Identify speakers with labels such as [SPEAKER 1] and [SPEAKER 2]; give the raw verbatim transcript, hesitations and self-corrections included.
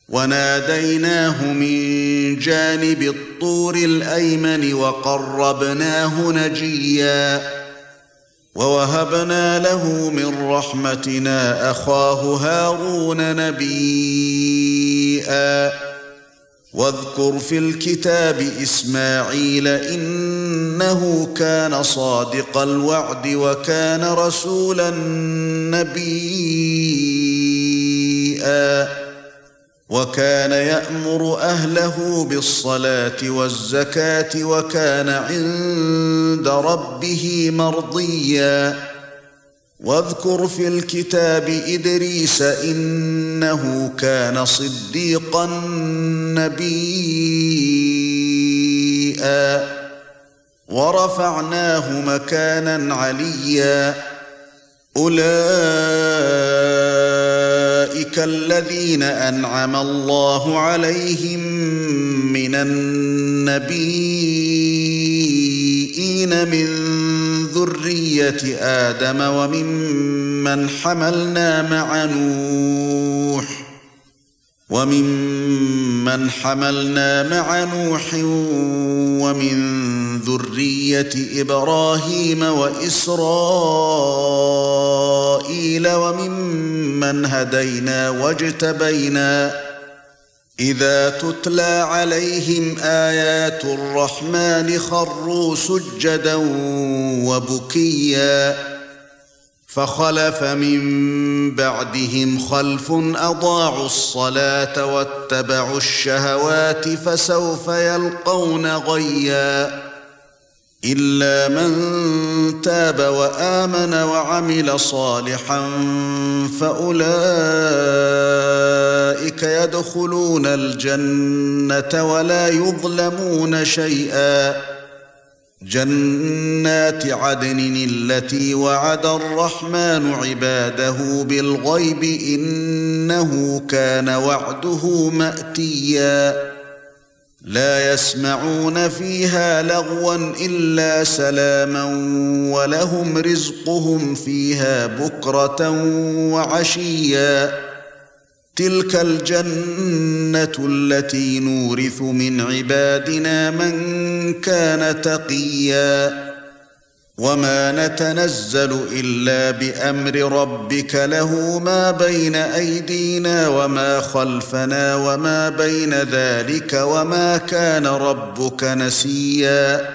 [SPEAKER 1] وناديناه من جانب الطور الأيمن وقربناه نجيا ووهبنا له من رحمتنا أخاه هارون نبيا واذكر في الكتاب إسماعيل إنه كان صادق الوعد وكان رسولا نبيا وكان يأمر أهله بالصلاة والزكاة وكان عند ربه مرضيا واذكر في الكتاب إدريس إنه كان صديقا نبيا ورفعناه مكانا عليا أولئك الذين أنعم الله عليهم من النبيين من ذرية آدم وممن حملنا مع نوح وممن حملنا مع نوح ومن ذرية إبراهيم وإسرائيل وممن هدينا واجتبينا إذا تتلى عليهم آيات الرحمن خروا سجدا وبكيا فخلف من بعدهم خلف أضاعوا الصلاة واتبعوا الشهوات فسوف يلقون غيا إلا من تاب وآمن وعمل صالحا فأولئك يدخلون الجنة ولا يظلمون شيئا جنات عدن التي وعد الرحمن عباده بالغيب إنه كان وعده مأتيا لا يسمعون فيها لغوا إلا سلاما ولهم رزقهم فيها بكرة وعشيا تلك الجنة التي نورث من عبادنا من كان تقيا وما نتنزل إلا بأمر ربك له ما بين أيدينا وما خلفنا وما بين ذلك وما كان ربك نسيا